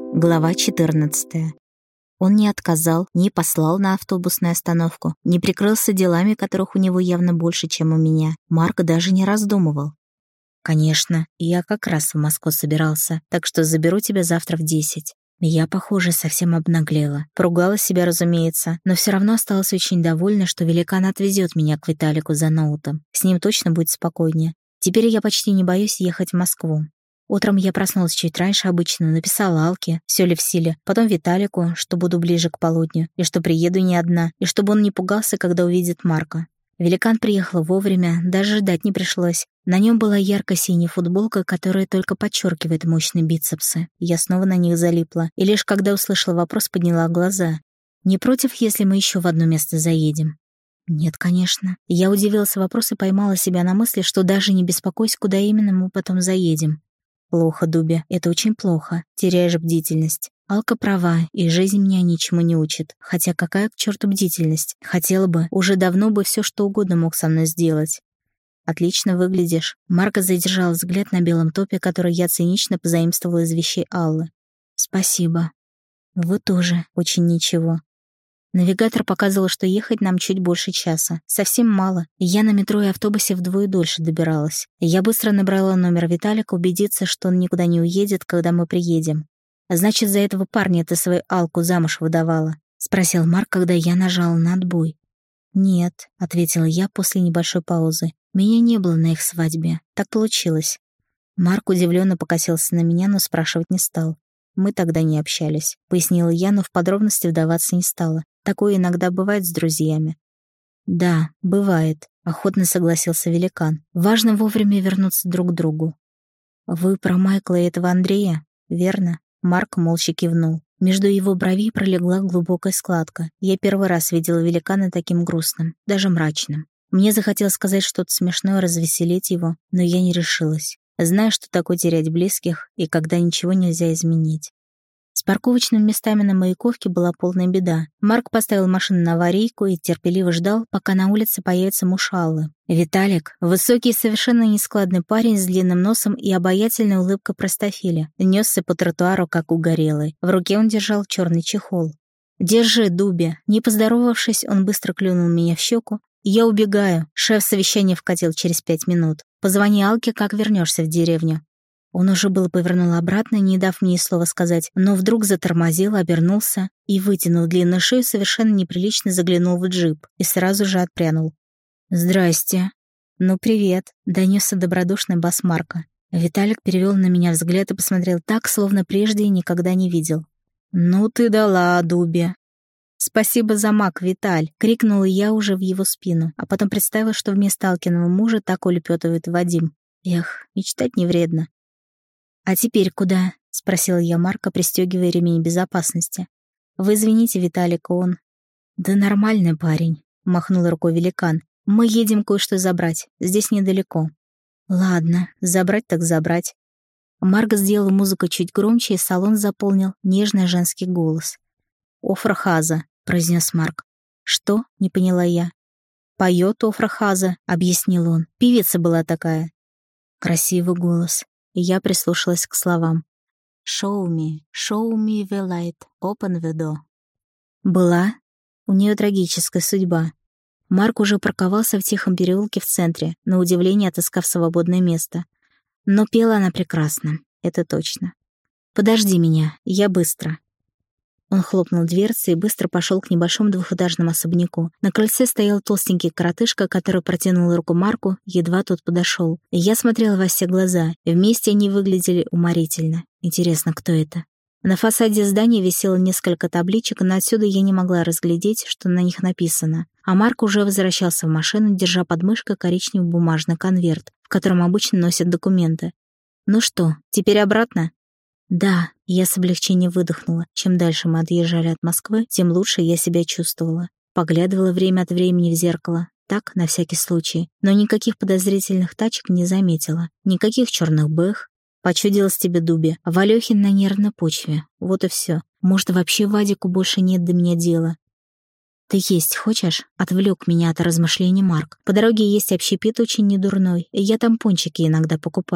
Глава 14. Он не отказал, не послал на автобусную остановку, не прикрылся делами, которых у него явно больше, чем у меня. Марк даже не раздумывал. «Конечно, я как раз в Москву собирался, так что заберу тебя завтра в 10». Я, похоже, совсем обнаглела. Поругала себя, разумеется, но все равно осталась очень довольна, что великан отвезет меня к Виталику за ноутом. С ним точно будет спокойнее. Теперь я почти не боюсь ехать в Москву. Утром я проснулась чуть раньше обычно, написала Алке, все ли в силе, потом Виталику, что буду ближе к полудню, и что приеду не одна, и чтобы он не пугался, когда увидит Марка. Великан приехал вовремя, даже ждать не пришлось. На нем была ярко-синяя футболка, которая только подчеркивает мощные бицепсы. Я снова на них залипла, и лишь когда услышала вопрос, подняла глаза. «Не против, если мы еще в одно место заедем?» «Нет, конечно». Я удивилась вопросу и поймала себя на мысли, что даже не беспокойся, куда именно мы потом заедем. «Плохо, Дубя, это очень плохо. Теряешь бдительность. Алка права, и жизнь меня ничему не учит. Хотя какая к черту бдительность? Хотела бы, уже давно бы все что угодно мог со мной сделать». «Отлично выглядишь». Марко задержал взгляд на белом топе, который я цинично позаимствовала из вещей Аллы. «Спасибо. Вы тоже очень ничего». Навигатор показывал, что ехать нам чуть больше часа. Совсем мало. Я на метро и автобусе вдвое дольше добиралась. Я быстро набрала номер Виталика, убедиться, что он никуда не уедет, когда мы приедем. «Значит, за этого парня ты свою Алку замуж выдавала?» — спросил Марк, когда я нажала на отбой. «Нет», — ответила я после небольшой паузы. «Меня не было на их свадьбе. Так получилось». Марк удивленно покосился на меня, но спрашивать не стал. «Мы тогда не общались», — пояснила я, но в подробности вдаваться не стала. Такое иногда бывает с друзьями. «Да, бывает», — охотно согласился великан. «Важно вовремя вернуться друг к другу». «Вы про Майкла и этого Андрея, верно?» Марк молча кивнул. Между его бровей пролегла глубокая складка. Я первый раз видела великана таким грустным, даже мрачным. Мне захотелось сказать что-то смешное, развеселить его, но я не решилась. Знаю, что такое терять близких, и когда ничего нельзя изменить. С парковочными местами на Маяковке была полная беда. Марк поставил машину на аварийку и терпеливо ждал, пока на улице появится муж Аллы. Виталик, высокий и совершенно нескладный парень с длинным носом и обаятельной улыбкой простофиля, несся по тротуару, как угорелый. В руке он держал черный чехол. «Держи, Дубя!» Не поздоровавшись, он быстро клюнул меня в щеку. «Я убегаю. Шеф совещание вкатил через 5 минут. Позвони Алке, как вернешься в деревню». Он уже было повернул обратно, не дав мне и слова сказать, но вдруг затормозил, обернулся и, вытянув длинную шею, совершенно неприлично заглянул в джип и сразу же отпрянул. «Здрасте». «Ну, привет», — донесся добродушный бас Марка. Виталик перевел на меня взгляд и посмотрел так, словно прежде и никогда не видел. «Ну ты дала, Дубе». «Спасибо за мак, Виталь!» — крикнула я уже в его спину, а потом представила, что вместо Алкиного мужа так улепетывает Вадим. Эх, мечтать не вредно. «А теперь куда?» — спросила я Марка, пристегивая ремень безопасности. «Вы извините, Виталик, он...» «Да нормальный парень», — махнул рукой великан. «Мы едем кое-что забрать, здесь недалеко». «Ладно, забрать так забрать». Марк сделал музыку чуть громче, и салон заполнил нежный женский голос. «Офра Хаза», — произнес Марк. «Что?» — не поняла я. «Поет Офра Хаза», — объяснил он. «Певица была такая». Красивый голос. И я прислушалась к словам. show me the light, open the door». Была? У нее трагическая судьба. Марк уже парковался в тихом переулке в центре, на удивление отыскав свободное место. Но пела она прекрасно, это точно. «Подожди меня, я быстро». Он хлопнул дверцей и быстро пошел к небольшому двухэтажному особняку. На крыльце стоял толстенький коротышка, который протянул руку Марку, едва тот подошел. И я смотрела во все глаза. Вместе они выглядели уморительно. Интересно, кто это? На фасаде здания висело несколько табличек, но отсюда я не могла разглядеть, что на них написано. А Марк уже возвращался в машину, держа под мышкой коричневый бумажный конверт, в котором обычно носят документы. «Ну что, теперь обратно?» «Да», — я с облегчением выдохнула. Чем дальше мы отъезжали от Москвы, тем лучше я себя чувствовала. Поглядывала время от времени в зеркало. Так, на всякий случай. Но никаких подозрительных тачек не заметила. Никаких черных бэх. Почудилось тебе, Дубе. Валёхин на нервной почве. Вот и все. Может, вообще Вадику больше нет до меня дела. «Ты есть хочешь?» — отвлек меня от размышлений Марк. «По дороге есть общепит очень недурной, и я там пончики иногда покупаю».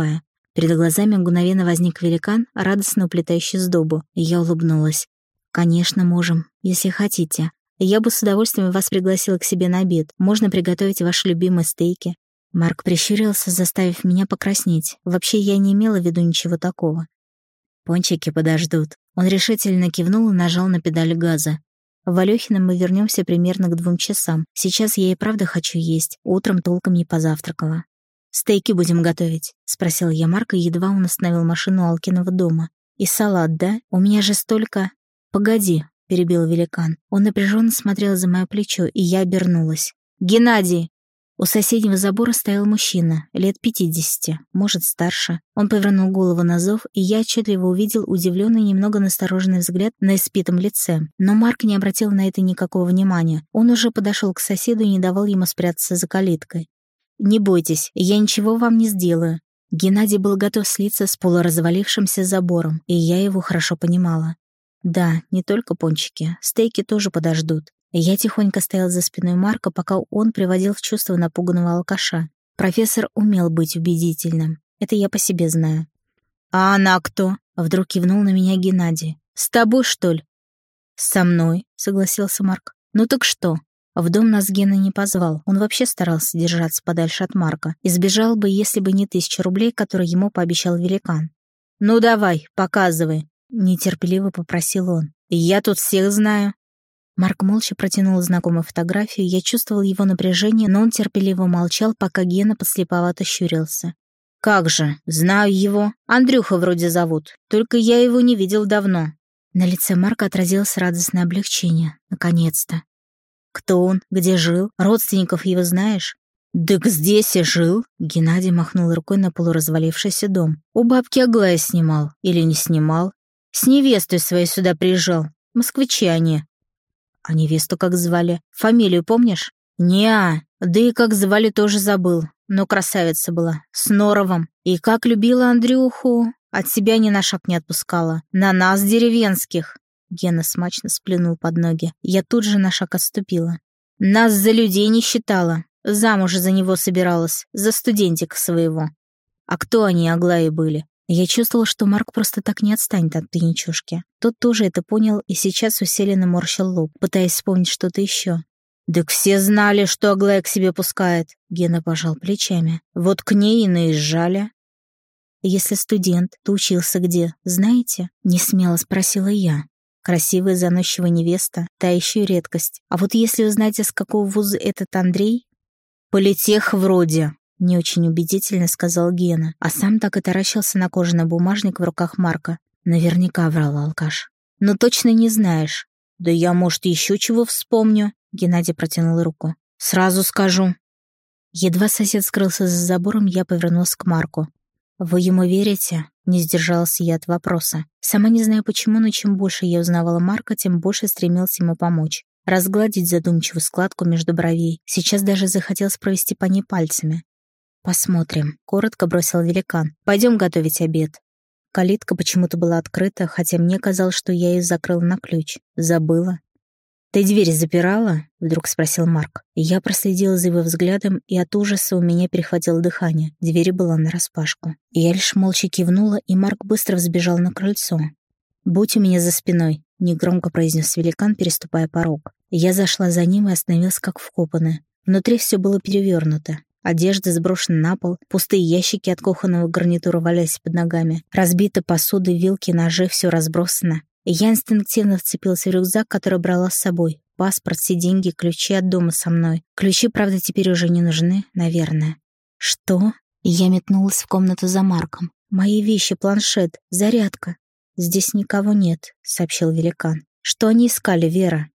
Перед глазами мгновенно возник великан, радостно уплетающий сдобу, и я улыбнулась. «Конечно, можем, если хотите. Я бы с удовольствием вас пригласила к себе на обед. Можно приготовить ваши любимые стейки». Марк прищурился, заставив меня покраснеть. Вообще, я не имела в виду ничего такого. «Пончики подождут». Он решительно кивнул и нажал на педаль газа. В Алёхино мы вернемся примерно к 2 часам. Сейчас я и правда хочу есть. Утром толком не позавтракала. «Стейки будем готовить?» — спросила я Марка, едва он остановил машину у Алкиного дома. «И салат, да? У меня же столько...» «Погоди», — перебил великан. Он напряженно смотрел за мое плечо, и я обернулась. «Геннадий!» У соседнего забора стоял мужчина, лет 50, может, старше. Он повернул голову на зов, и я отчетливо увидел удивленный, немного настороженный взгляд на испитом лице. Но Марк не обратил на это никакого внимания. Он уже подошел к соседу и не давал ему спрятаться за калиткой. «Не бойтесь, я ничего вам не сделаю». Геннадий был готов слиться с полуразвалившимся забором, и я его хорошо понимала. Да, не только пончики, стейки тоже подождут. Я тихонько стоял за спиной Марка, пока он приводил в чувство напуганного алкаша. Профессор умел быть убедительным. Это я по себе знаю. «А она кто?» — вдруг кивнул на меня Геннадий. «С тобой, что ли?» «Со мной», — согласился Марк. «Ну так что?» В дом нас Гена не позвал. Он вообще старался держаться подальше от Марка. И сбежал бы, если бы не 1000 рублей, которые ему пообещал великан. «Ну давай, показывай», — нетерпеливо попросил он. «Я тут всех знаю». Марк молча протянул знакомую фотографию, я чувствовал его напряжение, но он терпеливо молчал, пока Гена подслеповато щурился. «Как же, знаю его. Андрюха вроде зовут, только я его не видел давно». На лице Марка отразилось радостное облегчение. Наконец-то. «Кто он? Где жил? Родственников его знаешь?» «Так здесь и жил», — Геннадий махнул рукой на полуразвалившийся дом. «У бабки Аглая снимал. Или не снимал. С невестой своей сюда приезжал. Москвичи они». «А невесту как звали? Фамилию помнишь?» «Не-а, да и как звали тоже забыл. Но красавица была, с норовом. И как любила Андрюху, от себя ни на шаг не отпускала. На нас, деревенских». Гена смачно сплюнул под ноги. Я тут же на шаг отступила. «Нас за людей не считала. Замуж за него собиралась, за студентика своего». «А кто они, Аглаи, были?» Я чувствовала, что Марк просто так не отстанет от пьянчушки. Тот тоже это понял и сейчас усиленно морщил лоб, пытаясь вспомнить что-то еще. «Так все знали, что Аглая к себе пускает», — Гена пожал плечами. «Вот к ней и наезжали». «Если студент, то учился где, знаете?» — несмело спросила я. Красивая заносчивая невеста, та еще и редкость. А вот если узнаете, с какого вуза этот Андрей? «Политех вроде», — не очень убедительно сказал Гена, а сам так и таращился на кожаный бумажник в руках Марка. Наверняка врал алкаш. «Но точно не знаешь». «Да я, может, еще чего вспомню», — Геннадий протянул руку. «Сразу скажу». Едва сосед скрылся за забором, я повернулась к Марку. «Вы ему верите?» — не сдержалась я от вопроса. Сама не знаю почему, но чем больше я узнавала Марка, тем больше стремилась ему помочь. Разгладить задумчивую складку между бровей. Сейчас даже захотелось провести по ней пальцами. «Посмотрим», — коротко бросил великан. «Пойдем готовить обед». Калитка почему-то была открыта, хотя мне казалось, что я ее закрыла на ключ. Забыла. «Ты дверь запирала?» — вдруг спросил Марк. Я проследила за его взглядом, и от ужаса у меня перехватило дыхание. Дверь была нараспашку. Я лишь молча кивнула, и Марк быстро взбежал на крыльцо. «Будь у меня за спиной», — негромко произнес великан, переступая порог. Я зашла за ним и остановилась как вкопанная. Внутри все было перевернуто. Одежда сброшена на пол, пустые ящики от кухонного гарнитура валялись под ногами. Разбита посуда, вилки, ножи, все разбросано. И я инстинктивно вцепилась в рюкзак, который брала с собой. Паспорт, все деньги, ключи от дома со мной. Ключи, правда, теперь уже не нужны, наверное. «Что?» Я метнулась в комнату за Марком. «Мои вещи, планшет, зарядка». «Здесь никого нет», — сообщил великан. «Что они искали, Вера?»